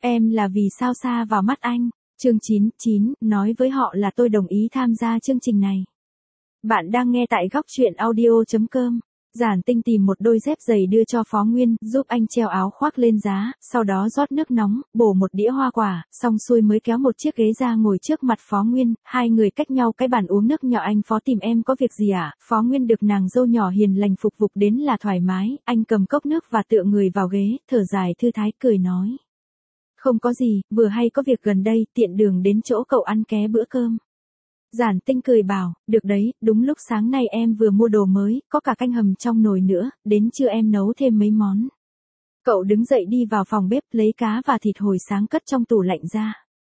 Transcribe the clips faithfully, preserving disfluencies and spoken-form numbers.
Em là vì sao xa vào mắt anh. Chương chín chín, nói với họ là tôi đồng ý tham gia chương trình này. Bạn đang nghe tại góc truyện audio.com. Giản Tinh tìm một đôi dép giày đưa cho Phó Nguyên, giúp anh treo áo khoác lên giá, sau đó rót nước nóng, bổ một đĩa hoa quả, xong xuôi mới kéo một chiếc ghế ra ngồi trước mặt Phó Nguyên, hai người cách nhau cái bàn uống nước nhỏ. Anh Phó tìm em có việc gì ạ? À? Phó Nguyên được nàng dâu nhỏ hiền lành phục vụ đến là thoải mái, anh cầm cốc nước và tựa người vào ghế, thở dài thư thái cười nói. Không có gì, vừa hay có việc gần đây, tiện đường đến chỗ cậu ăn ké bữa cơm. Giản Tinh cười bảo, được đấy, đúng lúc sáng nay em vừa mua đồ mới, có cả canh hầm trong nồi nữa, đến trưa em nấu thêm mấy món. Cậu đứng dậy đi vào phòng bếp lấy cá và thịt hồi sáng cất trong tủ lạnh ra.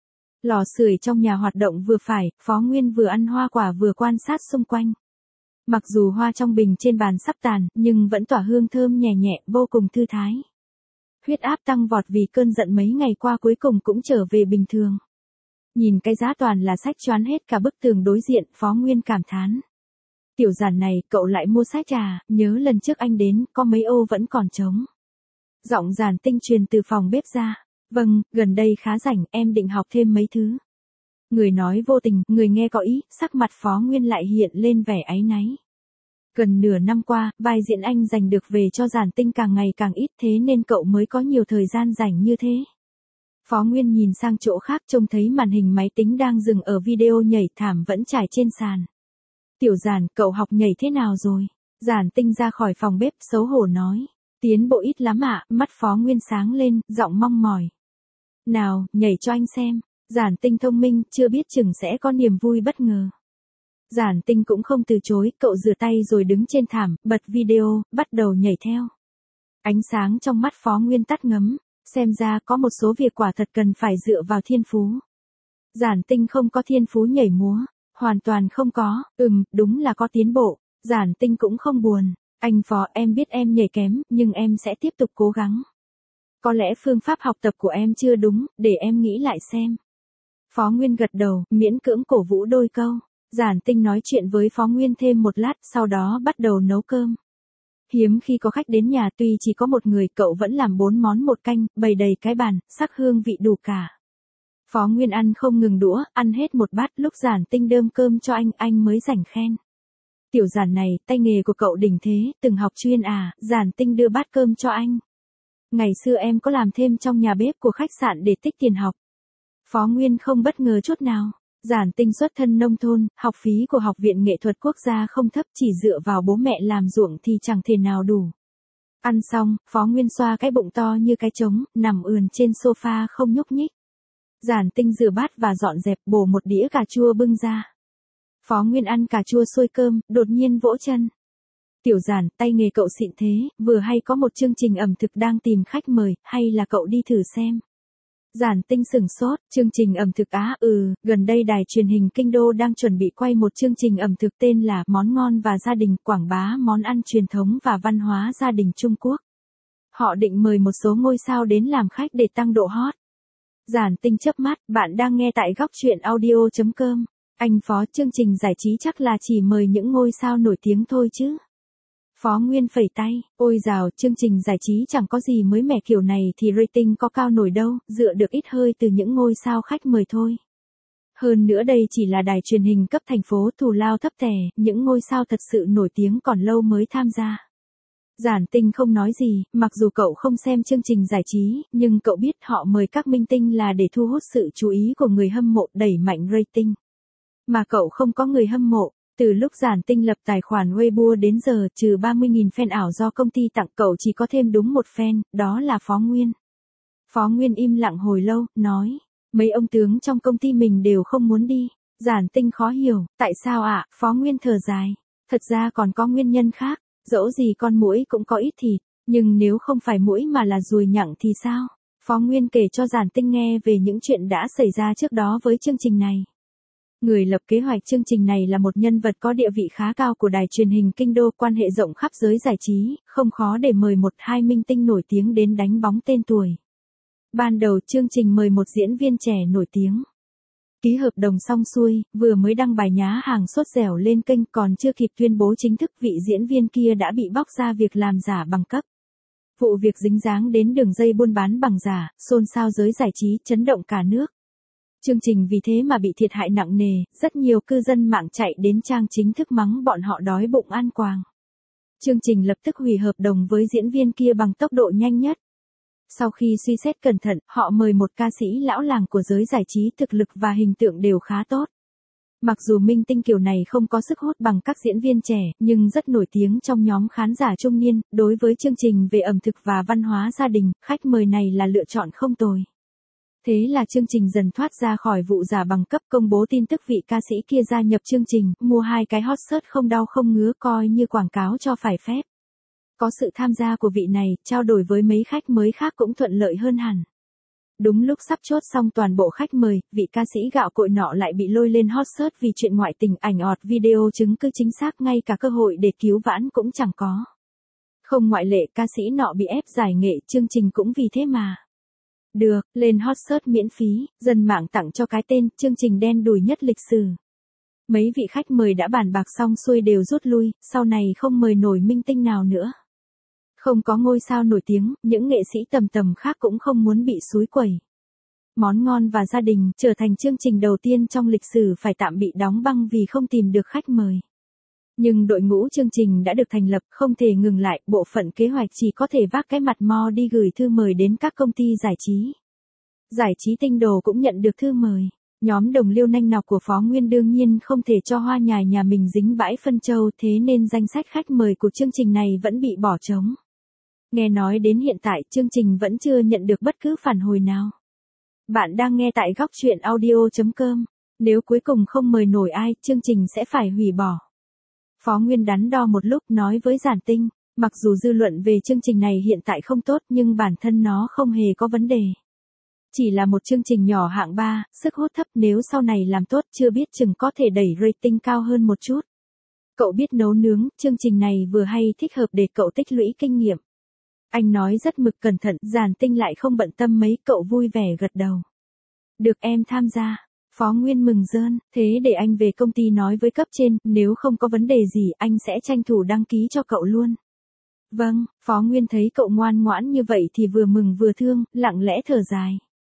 Lò sưởi trong nhà hoạt động vừa phải, Phó Nguyên vừa ăn hoa quả vừa quan sát xung quanh. Mặc dù hoa trong bình trên bàn sắp tàn, nhưng vẫn tỏa hương thơm nhẹ nhẹ, vô cùng thư thái. Huyết áp tăng vọt vì cơn giận mấy ngày qua cuối cùng cũng trở về bình thường. Nhìn cái giá toàn là sách choán hết cả bức tường đối diện, Phó Nguyên cảm thán. Tiểu Giản này, cậu lại mua sách à, nhớ lần trước anh đến, có mấy ô vẫn còn trống. Giọng Giản Tinh truyền từ phòng bếp ra. Vâng, gần đây khá rảnh, em định học thêm mấy thứ. Người nói vô tình, người nghe có ý, sắc mặt Phó Nguyên lại hiện lên vẻ áy náy. Gần nửa năm qua, vai diễn anh dành được về cho Giản Tinh càng ngày càng ít, thế nên cậu mới có nhiều thời gian rảnh như thế. Phó Nguyên nhìn sang chỗ khác trông thấy màn hình máy tính đang dừng ở video nhảy thảm vẫn trải trên sàn. Tiểu Giản, cậu học nhảy thế nào rồi? Giản Tinh ra khỏi phòng bếp xấu hổ nói. Tiến bộ ít lắm ạ, mắt Phó Nguyên sáng lên, giọng mong mỏi. Nào, nhảy cho anh xem. Giản Tinh thông minh, chưa biết chừng sẽ có niềm vui bất ngờ. Giản Tinh cũng không từ chối, cậu rửa tay rồi đứng trên thảm, bật video, bắt đầu nhảy theo. Ánh sáng trong mắt Phó Nguyên tắt ngấm, xem ra có một số việc quả thật cần phải dựa vào thiên phú. Giản Tinh không có thiên phú nhảy múa, hoàn toàn không có, ừm, đúng là có tiến bộ. Giản Tinh cũng không buồn, anh Phó, em biết em nhảy kém, nhưng em sẽ tiếp tục cố gắng. Có lẽ phương pháp học tập của em chưa đúng, để em nghĩ lại xem. Phó Nguyên gật đầu, miễn cưỡng cổ vũ đôi câu. Giản Tinh nói chuyện với Phó Nguyên thêm một lát, sau đó bắt đầu nấu cơm. Hiếm khi có khách đến nhà, tuy chỉ có một người, cậu vẫn làm bốn món một canh, bày đầy cái bàn, sắc hương vị đủ cả. Phó Nguyên ăn không ngừng đũa, ăn hết một bát, lúc Giản Tinh đơm cơm cho anh, anh mới rảnh khen. Tiểu Giản này, tay nghề của cậu đỉnh thế, từng học chuyên à? Giản Tinh đưa bát cơm cho anh. Ngày xưa em có làm thêm trong nhà bếp của khách sạn để tích tiền học. Phó Nguyên không bất ngờ chút nào. Giản Tinh xuất thân nông thôn, học phí của Học viện Nghệ thuật Quốc gia không thấp, chỉ dựa vào bố mẹ làm ruộng thì chẳng thể nào đủ. Ăn xong, Phó Nguyên xoa cái bụng to như cái trống, nằm ườn trên sofa không nhúc nhích. Giản Tinh rửa bát và dọn dẹp, bổ một đĩa cà chua bưng ra. Phó Nguyên ăn cà chua xôi cơm, đột nhiên vỗ chân. Tiểu Giản, tay nghề cậu xịn thế, vừa hay có một chương trình ẩm thực đang tìm khách mời, hay là cậu đi thử xem. Giản Tinh sửng sốt, chương trình ẩm thực á, ừ, gần đây đài truyền hình Kinh Đô đang chuẩn bị quay một chương trình ẩm thực tên là Món ngon và gia đình, quảng bá món ăn truyền thống và văn hóa gia đình Trung Quốc. Họ định mời một số ngôi sao đến làm khách để tăng độ hot. Giản Tinh chớp mắt, bạn đang nghe tại góc truyện audio.com. Anh Phó, chương trình giải trí chắc là chỉ mời những ngôi sao nổi tiếng thôi chứ. Phó Nguyên phẩy tay, ôi dào, chương trình giải trí chẳng có gì mới mẻ kiểu này thì rating có cao nổi đâu, dựa được ít hơi từ những ngôi sao khách mời thôi. Hơn nữa đây chỉ là đài truyền hình cấp thành phố, thù lao thấp tẻ, những ngôi sao thật sự nổi tiếng còn lâu mới tham gia. Giản Tinh không nói gì, mặc dù cậu không xem chương trình giải trí, nhưng cậu biết họ mời các minh tinh là để thu hút sự chú ý của người hâm mộ, đẩy mạnh rating. Mà cậu không có người hâm mộ. Từ lúc Giản Tinh lập tài khoản Weibo đến giờ, trừ ba mươi nghìn fan ảo do công ty tặng, cậu chỉ có thêm đúng một fan, đó là Phó Nguyên. Phó Nguyên im lặng hồi lâu, nói, mấy ông tướng trong công ty mình đều không muốn đi. Giản Tinh khó hiểu, tại sao ạ? Phó Nguyên thở dài, thật ra còn có nguyên nhân khác, dẫu gì con muỗi cũng có ít thịt, nhưng nếu không phải muỗi mà là ruồi nhặng thì sao? Phó Nguyên kể cho Giản Tinh nghe về những chuyện đã xảy ra trước đó với chương trình này. Người lập kế hoạch chương trình này là một nhân vật có địa vị khá cao của đài truyền hình Kinh Đô, quan hệ rộng khắp giới giải trí, không khó để mời một hai minh tinh nổi tiếng đến đánh bóng tên tuổi. Ban đầu chương trình mời một diễn viên trẻ nổi tiếng. Ký hợp đồng xong xuôi, vừa mới đăng bài nhá hàng sốt dẻo lên kênh, còn chưa kịp tuyên bố chính thức, vị diễn viên kia đã bị bóc ra việc làm giả bằng cấp. Vụ việc dính dáng đến đường dây buôn bán bằng giả, xôn xao giới giải trí, chấn động cả nước. Chương trình vì thế mà bị thiệt hại nặng nề, rất nhiều cư dân mạng chạy đến trang chính thức mắng bọn họ đói bụng ăn quàng. Chương trình lập tức hủy hợp đồng với diễn viên kia bằng tốc độ nhanh nhất. Sau khi suy xét cẩn thận, họ mời một ca sĩ lão làng của giới giải trí thực lực và hình tượng đều khá tốt. Mặc dù minh tinh kiểu này không có sức hút bằng các diễn viên trẻ, nhưng rất nổi tiếng trong nhóm khán giả trung niên. Đối với chương trình về ẩm thực và văn hóa gia đình, khách mời này là lựa chọn không tồi. Thế là chương trình dần thoát ra khỏi vụ giả bằng cấp, công bố tin tức vị ca sĩ kia gia nhập chương trình, mua hai cái hot search không đau không ngứa coi như quảng cáo cho phải phép. Có sự tham gia của vị này, trao đổi với mấy khách mới khác cũng thuận lợi hơn hẳn. Đúng lúc sắp chốt xong toàn bộ khách mời, vị ca sĩ gạo cội nọ lại bị lôi lên hot search vì chuyện ngoại tình, ảnh ọt video chứng cứ chính xác, ngay cả cơ hội để cứu vãn cũng chẳng có. Không ngoại lệ, ca sĩ nọ bị ép giải nghệ, chương trình cũng vì thế mà được lên hot search miễn phí, dân mạng tặng cho cái tên chương trình đen đủi nhất lịch sử. Mấy vị khách mời đã bàn bạc xong xuôi đều rút lui, sau này không mời nổi minh tinh nào nữa. Không có ngôi sao nổi tiếng, những nghệ sĩ tầm tầm khác cũng không muốn bị xúi quẩy. Món ngon và gia đình trở thành chương trình đầu tiên trong lịch sử phải tạm bị đóng băng vì không tìm được khách mời. Nhưng đội ngũ chương trình đã được thành lập, không thể ngừng lại, bộ phận kế hoạch chỉ có thể vác cái mặt mo đi gửi thư mời đến các công ty giải trí. Giải trí Tinh Đồ cũng nhận được thư mời. Nhóm đồng liêu nanh nọc của Phó Nguyên đương nhiên không thể cho hoa nhài nhà mình dính bãi phân châu, thế nên danh sách khách mời của chương trình này vẫn bị bỏ trống. Nghe nói đến hiện tại, chương trình vẫn chưa nhận được bất cứ phản hồi nào. Bạn đang nghe tại góc truyện audio chấm com. Nếu cuối cùng không mời nổi ai, chương trình sẽ phải hủy bỏ. Phó Nguyên đắn đo một lúc nói với Giản Tinh, mặc dù dư luận về chương trình này hiện tại không tốt nhưng bản thân nó không hề có vấn đề. Chỉ là một chương trình nhỏ hạng ba, sức hút thấp, nếu sau này làm tốt chưa biết chừng có thể đẩy rating cao hơn một chút. Cậu biết nấu nướng, chương trình này vừa hay thích hợp để cậu tích lũy kinh nghiệm. Anh nói rất mực cẩn thận, Giản Tinh lại không bận tâm mấy, cậu vui vẻ gật đầu. Được em tham gia. Phó Nguyên mừng rơn, thế để anh về công ty nói với cấp trên, nếu không có vấn đề gì anh sẽ tranh thủ đăng ký cho cậu luôn. Vâng, Phó Nguyên thấy cậu ngoan ngoãn như vậy thì vừa mừng vừa thương, lặng lẽ thở dài.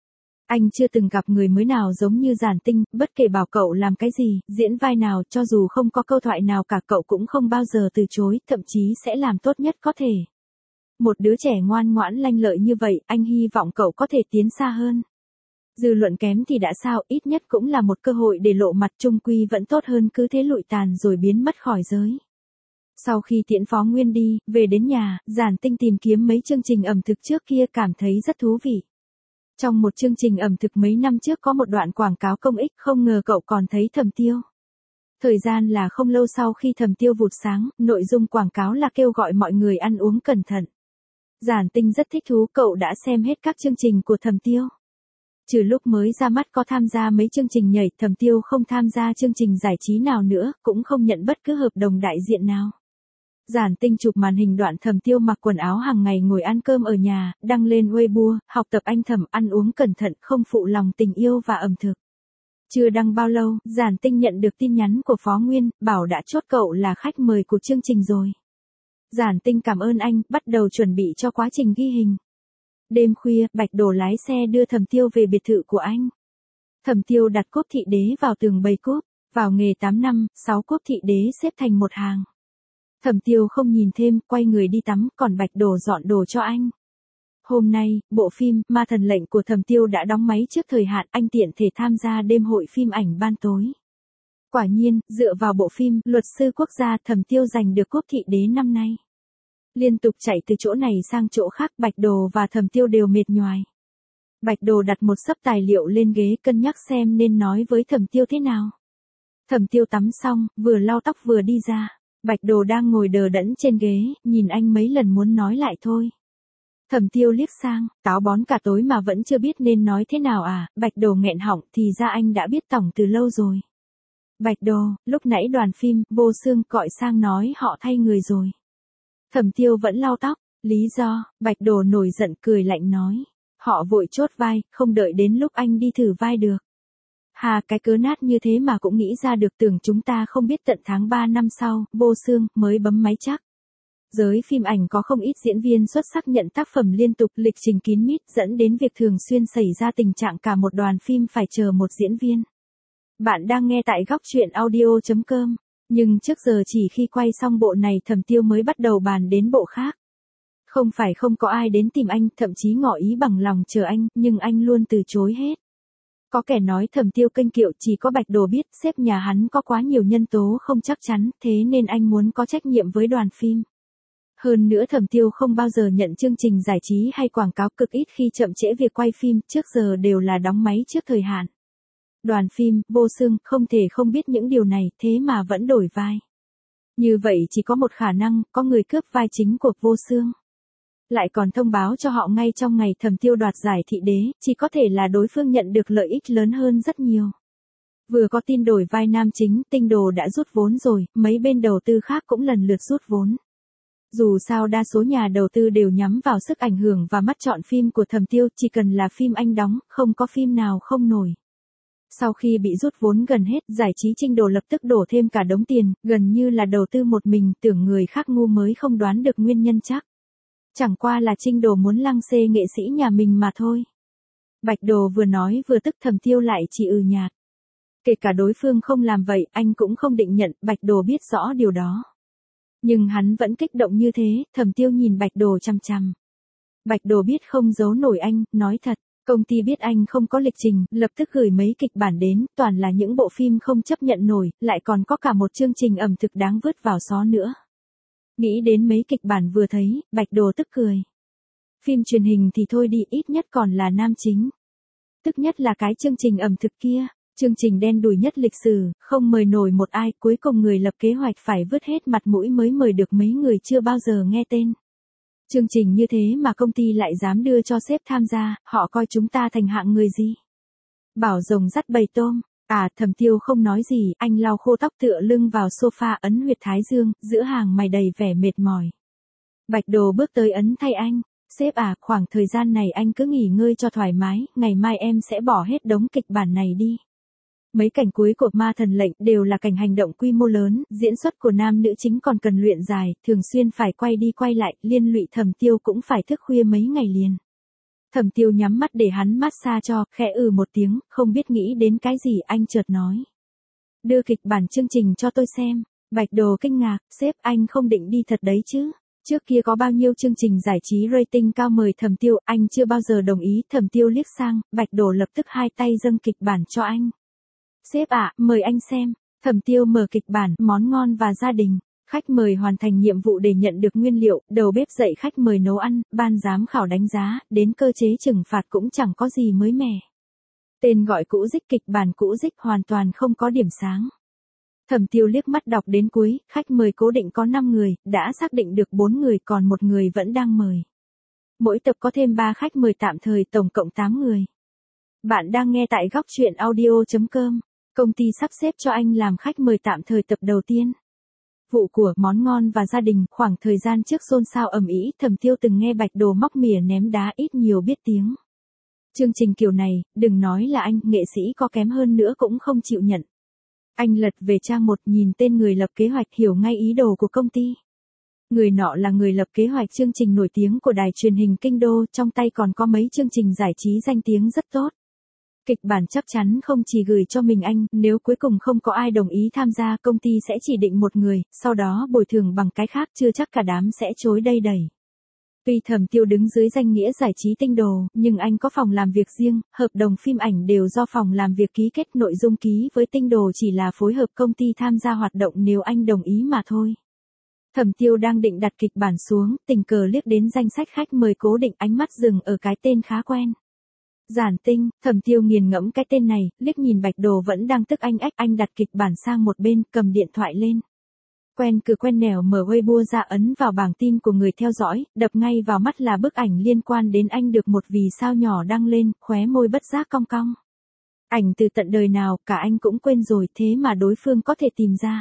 Anh chưa từng gặp người mới nào giống như Giản Tinh, bất kể bảo cậu làm cái gì, diễn vai nào, cho dù không có câu thoại nào cả cậu cũng không bao giờ từ chối, thậm chí sẽ làm tốt nhất có thể. Một đứa trẻ ngoan ngoãn lanh lợi như vậy, anh hy vọng cậu có thể tiến xa hơn. Dư luận kém thì đã sao, ít nhất cũng là một cơ hội để lộ mặt, chung quy vẫn tốt hơn cứ thế lụi tàn rồi biến mất khỏi giới. Sau khi tiễn Phó Nguyên đi, về đến nhà, Giản Tinh tìm kiếm mấy chương trình ẩm thực trước kia cảm thấy rất thú vị. Trong một chương trình ẩm thực mấy năm trước có một đoạn quảng cáo công ích, không ngờ cậu còn thấy Thẩm Tiêu. Thời gian là không lâu sau khi Thẩm Tiêu vụt sáng, nội dung quảng cáo là kêu gọi mọi người ăn uống cẩn thận. Giản Tinh rất thích thú, cậu đã xem hết các chương trình của Thẩm Tiêu. Trừ lúc mới ra mắt có tham gia mấy chương trình nhảy, Thẩm Tiêu không tham gia chương trình giải trí nào nữa, cũng không nhận bất cứ hợp đồng đại diện nào. Giản Tinh chụp màn hình đoạn Thẩm Tiêu mặc quần áo hàng ngày ngồi ăn cơm ở nhà, đăng lên Weibo, học tập anh Thẩm ăn uống cẩn thận, không phụ lòng tình yêu và ẩm thực. Chưa đăng bao lâu, Giản Tinh nhận được tin nhắn của Phó Nguyên, bảo đã chốt cậu là khách mời của chương trình rồi. Giản Tinh cảm ơn anh, bắt đầu chuẩn bị cho quá trình ghi hình. Đêm khuya, Bạch Đồ lái xe đưa Thẩm Tiêu về biệt thự của anh. Thẩm Tiêu đặt cốp thị đế vào tường bày cốp, vào nghề tám năm, sáu cốp thị đế xếp thành một hàng. Thẩm Tiêu không nhìn thêm, quay người đi tắm, còn Bạch Đồ dọn đồ cho anh. Hôm nay, bộ phim Ma Thần Lệnh của Thẩm Tiêu đã đóng máy trước thời hạn, anh tiện thể tham gia đêm hội phim ảnh ban tối. Quả nhiên, dựa vào bộ phim Luật sư quốc gia, Thẩm Tiêu giành được cốp thị đế năm nay. Liên tục chạy từ chỗ này sang chỗ khác, Bạch Đồ và Thẩm Tiêu đều mệt nhoài. Bạch Đồ đặt một xấp tài liệu lên ghế cân nhắc xem nên nói với Thẩm Tiêu thế nào. Thẩm Tiêu tắm xong, vừa lau tóc vừa đi ra. Bạch Đồ đang ngồi đờ đẫn trên ghế, nhìn anh mấy lần muốn nói lại thôi. Thẩm Tiêu liếc sang, táo bón cả tối mà vẫn chưa biết nên nói thế nào à, Bạch Đồ nghẹn họng, thì ra anh đã biết tổng từ lâu rồi. Bạch Đồ, lúc nãy đoàn phim, Vô Xương gọi sang nói họ thay người rồi. Thẩm Tiêu vẫn lau tóc, lý do, Bạch Đồ nổi giận cười lạnh nói. Họ vội chốt vai, không đợi đến lúc anh đi thử vai được. Hà, cái cớ nát như thế mà cũng nghĩ ra được, tưởng chúng ta không biết tận tháng ba năm sau, Vô Xương mới bấm máy chắc. Giới phim ảnh có không ít diễn viên xuất sắc nhận tác phẩm liên tục, lịch trình kín mít dẫn đến việc thường xuyên xảy ra tình trạng cả một đoàn phim phải chờ một diễn viên. Bạn đang nghe tại góc truyện audio chấm com. Nhưng trước giờ chỉ khi quay xong bộ này Thẩm Tiêu mới bắt đầu bàn đến bộ khác. Không phải không có ai đến tìm anh, thậm chí ngỏ ý bằng lòng chờ anh, nhưng anh luôn từ chối hết. Có kẻ nói Thẩm Tiêu kênh kiệu, chỉ có Bạch Đồ biết sếp nhà hắn có quá nhiều nhân tố không chắc chắn, thế nên anh muốn có trách nhiệm với đoàn phim. Hơn nữa Thẩm Tiêu không bao giờ nhận chương trình giải trí hay quảng cáo, cực ít khi chậm trễ việc quay phim, trước giờ đều là đóng máy trước thời hạn. Đoàn phim, Vô Xương, không thể không biết những điều này, thế mà vẫn đổi vai. Như vậy chỉ có một khả năng, có người cướp vai chính của Vô Xương. Lại còn thông báo cho họ ngay trong ngày Thẩm Tiêu đoạt giải thị đế, chỉ có thể là đối phương nhận được lợi ích lớn hơn rất nhiều. Vừa có tin đổi vai nam chính, Tinh Đồ đã rút vốn rồi, mấy bên đầu tư khác cũng lần lượt rút vốn. Dù sao đa số nhà đầu tư đều nhắm vào sức ảnh hưởng và mắt chọn phim của Thẩm Tiêu, chỉ cần là phim anh đóng, không có phim nào không nổi. Sau khi bị rút vốn gần hết, giải trí Trinh Đồ lập tức đổ thêm cả đống tiền, gần như là đầu tư một mình, tưởng người khác ngu mới không đoán được nguyên nhân chắc. Chẳng qua là Trinh Đồ muốn lăng xê nghệ sĩ nhà mình mà thôi. Bạch Đồ vừa nói vừa tức, Thẩm Tiêu lại chỉ ừ nhạt. Kể cả đối phương không làm vậy, anh cũng không định nhận, Bạch Đồ biết rõ điều đó. Nhưng hắn vẫn kích động như thế, Thẩm Tiêu nhìn Bạch Đồ chằm chằm. Bạch Đồ biết không giấu nổi anh, nói thật, công ty biết anh không có lịch trình, lập tức gửi mấy kịch bản đến, toàn là những bộ phim không chấp nhận nổi, lại còn có cả một chương trình ẩm thực đáng vứt vào xó nữa. Nghĩ đến mấy kịch bản vừa thấy, Bạch Đồ tức cười. Phim truyền hình thì thôi đi, ít nhất còn là nam chính. Tức nhất là cái chương trình ẩm thực kia. Chương trình đen đủi nhất lịch sử, không mời nổi một ai, cuối cùng người lập kế hoạch phải vứt hết mặt mũi mới mời được mấy người chưa bao giờ nghe tên. Chương trình như thế mà công ty lại dám đưa cho sếp tham gia, họ coi chúng ta thành hạng người gì? Bảo rồng dắt bầy tôm. À, Thẩm Tiêu không nói gì, anh lau khô tóc tựa lưng vào sofa ấn huyệt thái dương, giữa hàng mày đầy vẻ mệt mỏi. Bạch Đồ bước tới ấn thay anh. Sếp à, khoảng thời gian này anh cứ nghỉ ngơi cho thoải mái, ngày mai em sẽ bỏ hết đống kịch bản này đi. Mấy cảnh cuối của Ma Thần Lệnh đều là cảnh hành động quy mô lớn, diễn xuất của nam nữ chính còn cần luyện dài, thường xuyên phải quay đi quay lại, liên lụy Thẩm Tiêu cũng phải thức khuya mấy ngày liền. Thẩm Tiêu nhắm mắt để hắn massage cho, khẽ ừ một tiếng, không biết nghĩ đến cái gì, anh chợt nói. Đưa kịch bản chương trình cho tôi xem. Bạch Đồ kinh ngạc, sếp anh không định đi thật đấy chứ. Trước kia có bao nhiêu chương trình giải trí rating cao mời Thẩm Tiêu, anh chưa bao giờ đồng ý. Thẩm Tiêu liếc sang, Bạch Đồ lập tức hai tay dâng kịch bản cho anh. Sếp ạ, mời anh xem. Thẩm Tiêu mở kịch bản, món ngon và gia đình. Khách mời hoàn thành nhiệm vụ để nhận được nguyên liệu, đầu bếp dạy khách mời nấu ăn, ban giám khảo đánh giá, đến cơ chế trừng phạt cũng chẳng có gì mới mẻ. Tên gọi cũ dích, kịch bản cũ dích, hoàn toàn không có điểm sáng. Thẩm Tiêu liếc mắt đọc đến cuối, khách mời cố định có năm người, đã xác định được bốn người, còn một người vẫn đang mời. Mỗi tập có thêm ba khách mời tạm thời, tổng cộng tám người. Bạn đang nghe tại góc truyện audio chấm com. Công ty sắp xếp cho anh làm khách mời tạm thời tập đầu tiên. Vụ của món ngon và gia đình, khoảng thời gian trước xôn xao ầm ĩ, Thẩm Tiêu từng nghe Bạch Đồ móc mỉa ném đá, ít nhiều biết tiếng. Chương trình kiểu này, đừng nói là anh, nghệ sĩ có kém hơn nữa cũng không chịu nhận. Anh lật về trang một, nhìn tên người lập kế hoạch, hiểu ngay ý đồ của công ty. Người nọ là người lập kế hoạch chương trình nổi tiếng của đài truyền hình Kinh Đô, trong tay còn có mấy chương trình giải trí danh tiếng rất tốt. Kịch bản chắc chắn không chỉ gửi cho mình anh, nếu cuối cùng không có ai đồng ý tham gia, công ty sẽ chỉ định một người, sau đó bồi thường bằng cái khác, chưa chắc cả đám sẽ chối đây đẩy. Tuy Thẩm Tiêu đứng dưới danh nghĩa giải trí Tinh Đồ, nhưng anh có phòng làm việc riêng, hợp đồng phim ảnh đều do phòng làm việc ký kết, nội dung ký với Tinh Đồ chỉ là phối hợp công ty tham gia hoạt động nếu anh đồng ý mà thôi. Thẩm Tiêu đang định đặt kịch bản xuống, tình cờ liếc đến danh sách khách mời cố định, ánh mắt dừng ở cái tên khá quen. Giản Tinh. Thẩm Tiêu nghiền ngẫm cái tên này, liếc nhìn Bạch Đồ vẫn đang tức anh ách, anh đặt kịch bản sang một bên, cầm điện thoại lên. Quen cứ quen nẻo mở Weibo ra, ấn vào bảng tin của người theo dõi, đập ngay vào mắt là bức ảnh liên quan đến anh được một vì sao nhỏ đăng lên, khóe môi bất giác cong cong. Ảnh từ tận đời nào, cả anh cũng quên rồi, thế mà đối phương có thể tìm ra.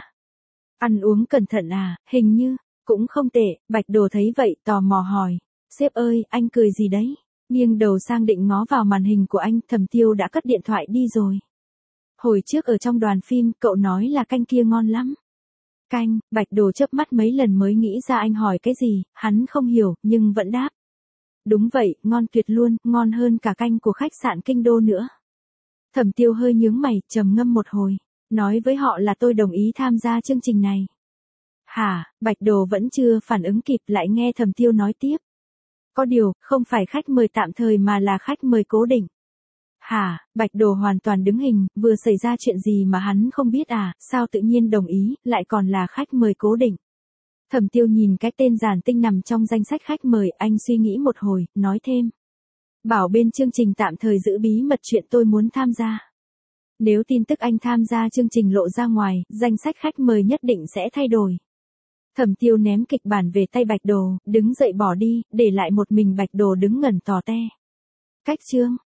Ăn uống cẩn thận à, hình như, cũng không tệ. Bạch Đồ thấy vậy, tò mò hỏi. Sếp ơi, anh cười gì đấy? Nghiêng đầu sang định ngó vào màn hình của anh, Thẩm Tiêu đã cất điện thoại đi rồi. Hồi trước ở trong đoàn phim, cậu nói là canh kia ngon lắm. Canh, Bạch Đồ chớp mắt mấy lần mới nghĩ ra anh hỏi cái gì, hắn không hiểu, nhưng vẫn đáp. Đúng vậy, ngon tuyệt luôn, ngon hơn cả canh của khách sạn Kinh Đô nữa. Thẩm Tiêu hơi nhướng mày, trầm ngâm một hồi, nói với họ là tôi đồng ý tham gia chương trình này. Hả, Bạch Đồ vẫn chưa phản ứng kịp lại nghe Thẩm Tiêu nói tiếp. Có điều, không phải khách mời tạm thời mà là khách mời cố định. Hả, Bạch Đồ hoàn toàn đứng hình, vừa xảy ra chuyện gì mà hắn không biết à, sao tự nhiên đồng ý, lại còn là khách mời cố định. Thẩm Tiêu nhìn cái tên Giản Tinh nằm trong danh sách khách mời, anh suy nghĩ một hồi, nói thêm. Bảo bên chương trình tạm thời giữ bí mật chuyện tôi muốn tham gia. Nếu tin tức anh tham gia chương trình lộ ra ngoài, danh sách khách mời nhất định sẽ thay đổi. Thẩm Tiêu ném kịch bản về tay Bạch Đồ, đứng dậy bỏ đi, để lại một mình Bạch Đồ đứng ngẩn tò te. Cách chương